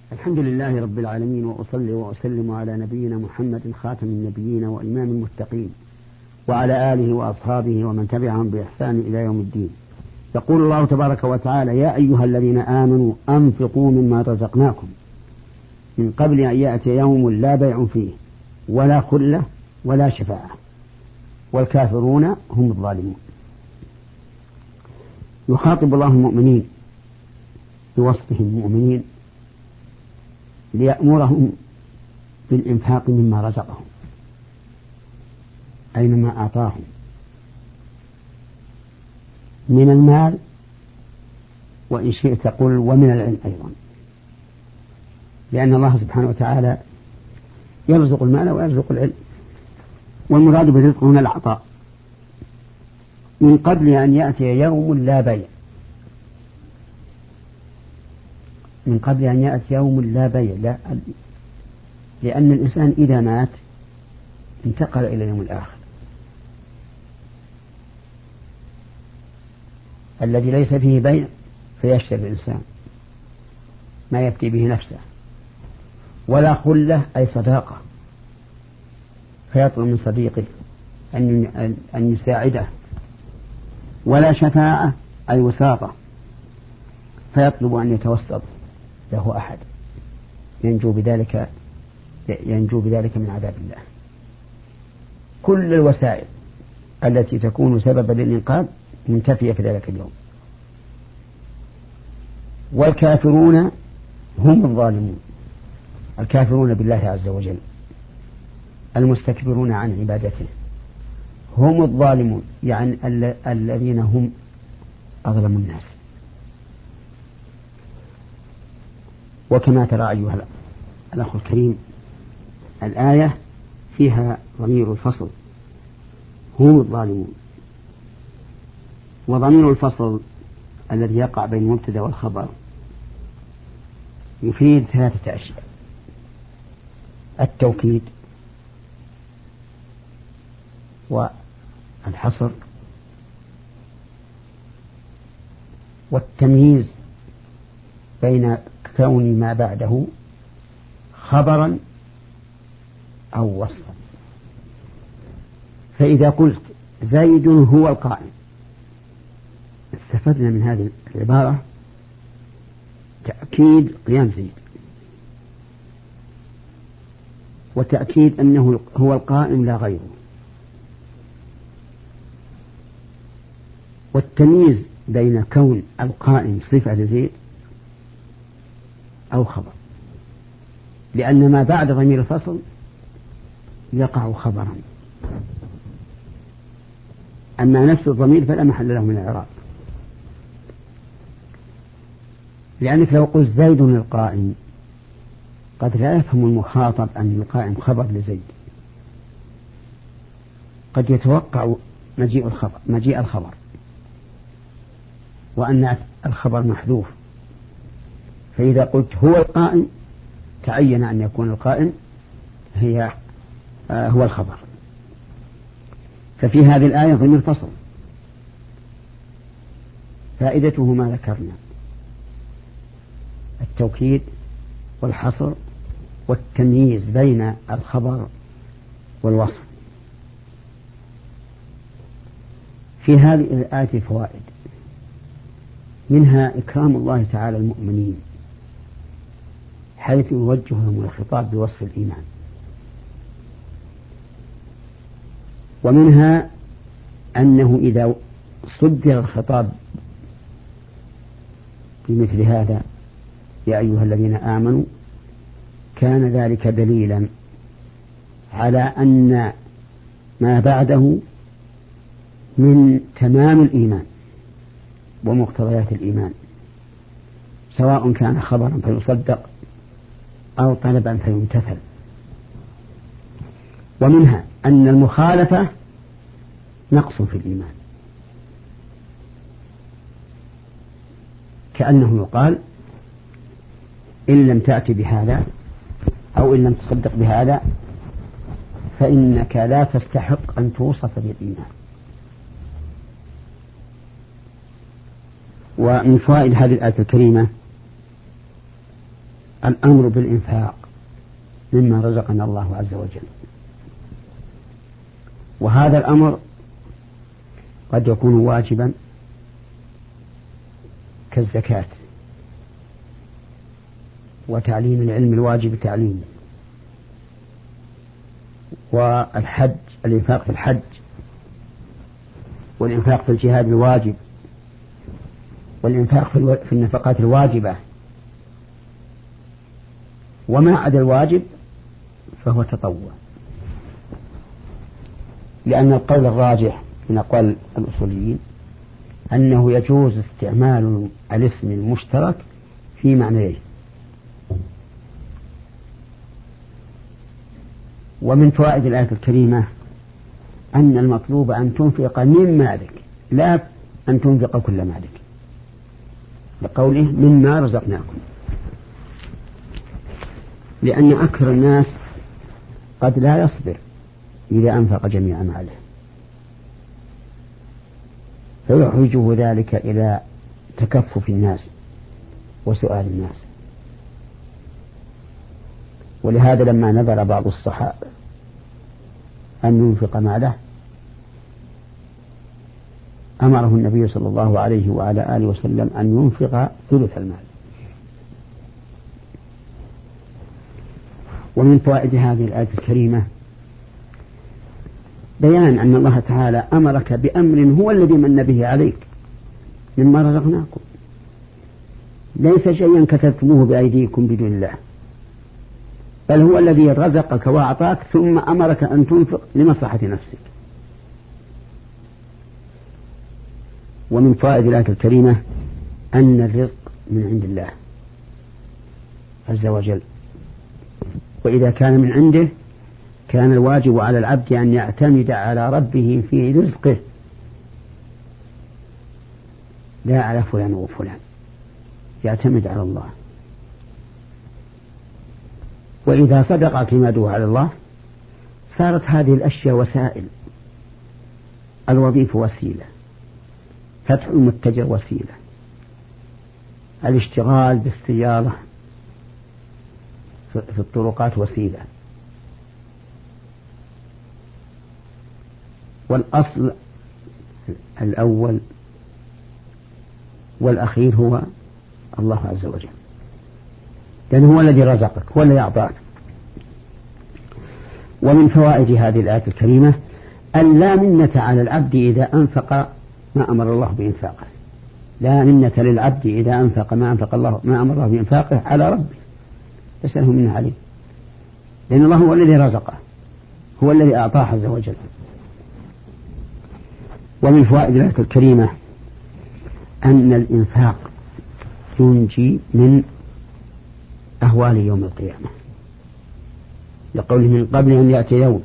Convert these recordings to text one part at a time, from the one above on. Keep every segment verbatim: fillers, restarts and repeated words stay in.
الحمد لله رب العالمين، وأصلي وأسلم على نبينا محمد خاتم النبيين وإمام المتقين، وعلى آله وأصحابه ومن تبعهم بإحسان إلى يوم الدين. يقول الله تبارك وتعالى: يا أيها الذين آمنوا أنفقوا مما رزقناكم من قبل أن يأتي يوم لا بيع فيه ولا خلة ولا شفاعة والكافرون هم الظالمون. يخاطب الله المؤمنين بوصفهم مؤمنين ليأمرهم بالإنفاق مما رزقهم أي مما أعطاهم من المال، وإن شئت قل ومن العلم أيضا، لأن الله سبحانه وتعالى يرزق المال ويرزق العلم، والمراد بالرزق هنا العطاء. من قبل أن يأتي يوم لا بيع، من قبل أن يأتي يوم لا بيع، لا، لأن الإنسان إذا مات انتقل إلى اليوم الآخر الذي ليس فيه بيع، فيشتري الإنسان ما يفتي به نفسه، ولا خلة أي صداقة، فيطلب من صديقه أن يساعده، ولا شفاعة أي وساطة، فيطلب أن يتوسط له أحد ينجو بذلك ينجو بذلك من عذاب الله. كل الوسائل التي تكون سببا للإنقاذ منتفية في ذلك اليوم. والكافرون هم الظالمون، الكافرون بالله عز وجل المستكبرون عن عبادته هم الظالمون، يعني الذين هم أظلم الناس. وكما ترى أيها الأخ الكريم، الآية فيها ضمير الفصل هم الظالمون، وضمير الفصل الذي يقع بين المبتدأ والخبر يفيد ثلاثة أشياء: التوكيد والحصر والتمييز بين كون ما بعده خبرا أو وصفا. فإذا قلت زيد هو القائم، استفدنا من هذه العبارة تأكيد قيام زيد، وتأكيد أنه هو القائم لا غيره، والتمييز بين كون القائم صفة لزيد أو خبر، لأن ما بعد ضمير الفصل يقع خبرا، أما نفس الضمير فلا محل له من الإعراب. لأنك لو قلت زيد القائم قد لا يفهم المخاطب أن القائم خبر لزيد، قد يتوقع مجيء الخبر مجيء الخبر وأن الخبر محذوف، فإذا قلت هو القائم تعين أن يكون القائم هي آه هو الخبر. ففي هذه الآية ضمير فصل فائدته ما ذكرنا: التوكيد والحصر والتمييز بين الخبر والوصف. في هذه الآية فوائد، منها إكرام الله تعالى المؤمنين حيث يوجههم الخطاب بوصف الإيمان، ومنها أنه إذا صدر الخطاب بمثل هذا يا أيها الذين آمنوا كان ذلك دليلا على أن ما بعده من تمام الإيمان ومقتضيات الإيمان، سواء كان خبرا فيصدق أو طلبا فيمتثل. ومنها أن المخالفة نقص في الإيمان، كأنه يقال إن لم تأتي بهذا أو إن لم تصدق بهذا فإنك لا تستحق أن توصف بالإيمان. ومن فوائد هذه الآية الكريمة الأمر بالإنفاق مما رزقنا الله عز وجل. وهذا الأمر قد يكون واجبا كالزكاة وتعليم العلم الواجب تعليمه، والحج الإنفاق في الحج، والإنفاق في الجهاد الواجب، والإنفاق في النفقات الواجبة. وما عدا الواجب فهو تطوع، لأن القول الراجح من أقوال الأصوليين أنه يجوز استعمال الاسم المشترك في معنيه. ومن فوائد الآية الكريمة أن المطلوب أن تنفق من مالك، لا أن تنفق كل مالك، لقوله مما رزقناكم، لأن أكثر الناس قد لا يصبر إذا أنفق جميع ماله، فيحوجه ذلك إلى تكفف الناس وسؤال الناس. ولهذا لما نذر بعض الصحابة أن ينفق ماله أمره النبي صلى الله عليه وعلى آله وسلم أن ينفق ثلث المال. ومن فوائد هذه الآية الكريمة بيان أن الله تعالى أمرك بأمر هو الذي من به عليك مما رزقناكم، ليس شيئا كتبتموه بأيديكم بدون الله، بل هو الذي رزقك وأعطاك ثم أمرك أن تنفق لمصلحة نفسك. ومن فوائد الآية الكريمة أن الرزق من عند الله عز وجل، وإذا كان من عنده كان الواجب على العبد أن يعتمد على ربه في رزقه، لا على فلان وفلان، يعتمد على الله. وإذا صدق اعتماده على الله صارت هذه الأشياء وسائل، الوظيفة وسيلة، فتح المتجر وسيلة، الاشتغال بالسيارة في الطرقات وسيلة، والأصل الأول والأخير هو الله عز وجل، لأنه هو الذي رزقك، هو الذي أعطاك. ومن فوائد هذه الآية الكريمة أن لا منة على العبد إذا أنفق ما أمر الله بإنفاقه، لا منة للعبد إذا أنفق ما أنفق الله ما أمر الله بإنفاقه على ربه، يسأله منه عليه، لأن الله هو الذي رزقه، هو الذي أعطاه عز وجل. ومن فوائد الآية الكريمة أن الإنفاق ينجي من أهوال يوم القيامة، لقوله من قبل أن يأتي يوم.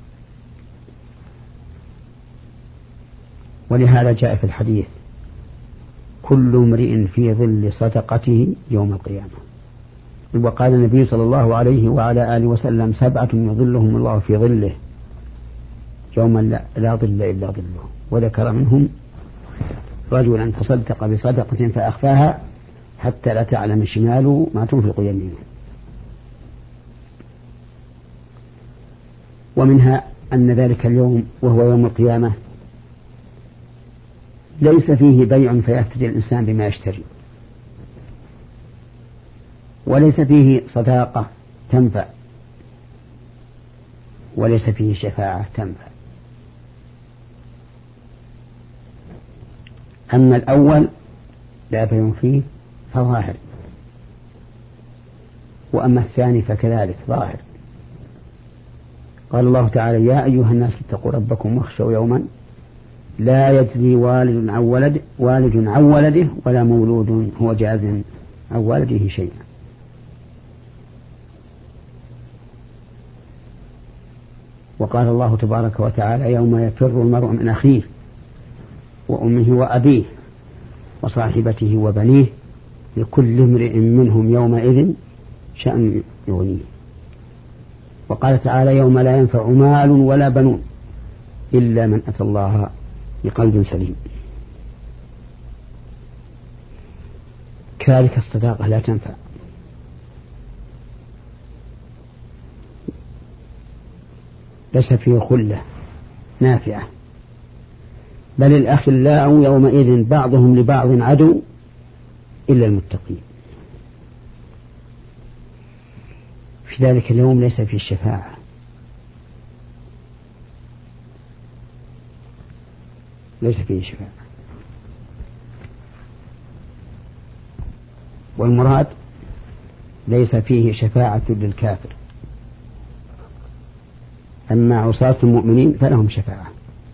ولهذا جاء في الحديث كل امرئ في ظل صدقته يوم القيامة. وقال النبي صلى الله عليه وعلى آله وسلم سبعة يظلهم الله في ظله يوم لا ظل إلا ظله، وذكر منهم رجلا تصدق بصدقة فأخفاها حتى لا تعلم شماله ما تنفق يمينه. ومنها أن ذلك اليوم وهو يوم القيامة ليس فيه بيع فيفتدي الإنسان بما يشتري، وليس فيه صداقة تنفع، وليس فيه شفاعة تنفع. أما الأول لا بيع فيه فظاهر، وأما الثاني فكذلك ظاهر. قال الله تعالى يا أيها الناس اتقوا ربكم واخشوا يوما لا يجزي والد عن ولد والد عن ولده ولا مولود هو جاز عن والده شيئا. وقال الله تبارك وتعالى يوم يفر المرء من أخيه وأمه وأبيه وصاحبته وبنيه لكل امرئ منهم يومئذ شأن يغنيه. وقال تعالى يوم لا ينفع مال ولا بنون إلا من أتى الله بقلب سليم. كذلك الصداقة لا تنفع ليس فيه خلة نافعة، بل الأخلاء يومئذ بعضهم لبعض عدو إلا المتقين. في ذلك اليوم ليس فيه الشفاعة، ليس فيه شفاعة. والمراد ليس فيه شفاعة للكافر، أما عصاة المؤمنين فلهم شفاعة.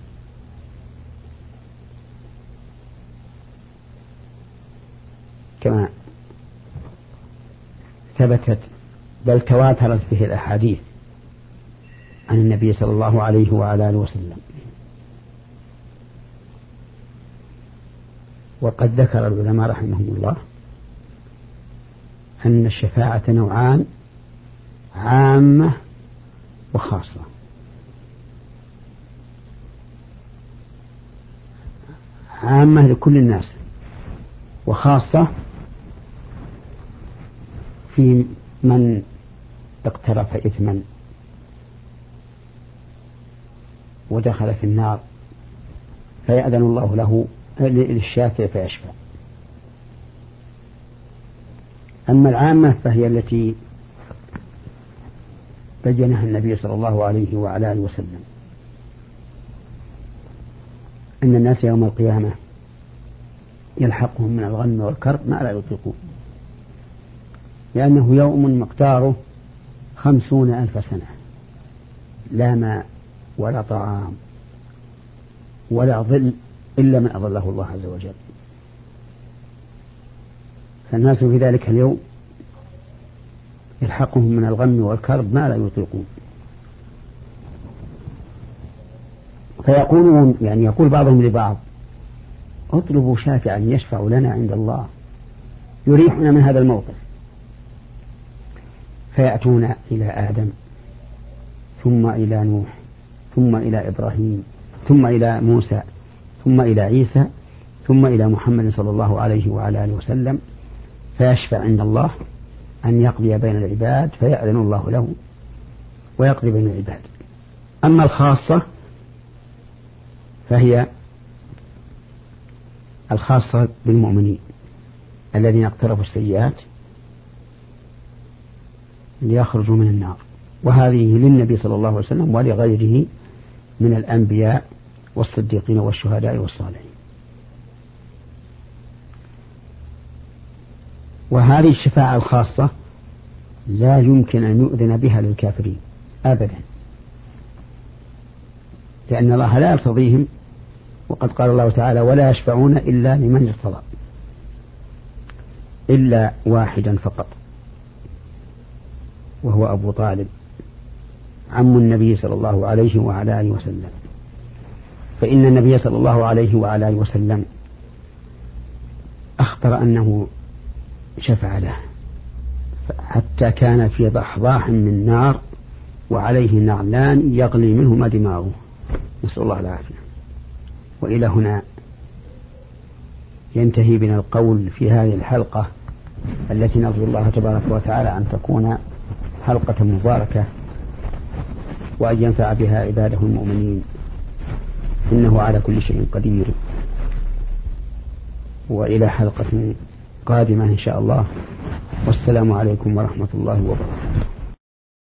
كما ثبتت بل تواترت به الأحاديث عن النبي صلى الله عليه وعلى آله وسلم. وقد ذكر العلماء رحمهم الله أن الشفاعة نوعان، عامة وخاصة. عامة لكل الناس، وخاصة في من اقترف إثما ودخل في النار فيأذن الله له للشافع فيشفع. أما العامة فهي التي بينها النبي صلى الله عليه وعلى آله وسلم، أن الناس يوم القيامة يلحقهم من الغم والكرب ما لا يطيقون، لأنه يوم مقداره خمسون ألف سنة، لا ماء ولا طعام ولا ظل إلا من أظله الله عز وجل. فالناس في ذلك اليوم يلحقهم من الغم والكرب ما لا يطيقون، فيقولون يعني يقول بعضهم لبعض اطلبوا شافعا يشفع لنا عند الله يريحنا من هذا الموقف. فيأتون إلى آدم ثم إلى نوح ثم إلى إبراهيم ثم إلى موسى ثم إلى عيسى ثم إلى محمد صلى الله عليه وعلى آله وسلم، فيشفع عند الله أن يقضي بين العباد فيأذن الله له ويقضي بين العباد. أما الخاصة فهي الخاصة بالمؤمنين الذين اقترفوا السيئات ليخرجوا من النار، وهذه للنبي صلى الله عليه وسلم ولغيره من الأنبياء والصديقين والشهداء والصالحين. وهذه الشفاعة الخاصة لا يمكن أن يؤذن بها للكافرين أبدا، لأن الله لا يرتضيهم، وقد قال الله تعالى ولا يشفعون إلا لمن ارتضى، إلا واحدا فقط وهو أبو طالب عم النبي صلى الله عليه وعلى آله وسلم، فإن النبي صلى الله عليه وعلى آله وسلم أخبر أنه شفع له حتى كان في ضحضاح من نار وعليه نعلان يغلي منهما دماغه، نسأل الله العافية. وإلى هنا ينتهي بنا القول في هذه الحلقة التي نرجو الله تبارك وتعالى أن تكون حلقة مباركة وأن ينفع بها عباده المؤمنين، إنه على كل شيء قدير. وإلى حلقة قادمة إن شاء الله، والسلام عليكم ورحمة الله وبركاته.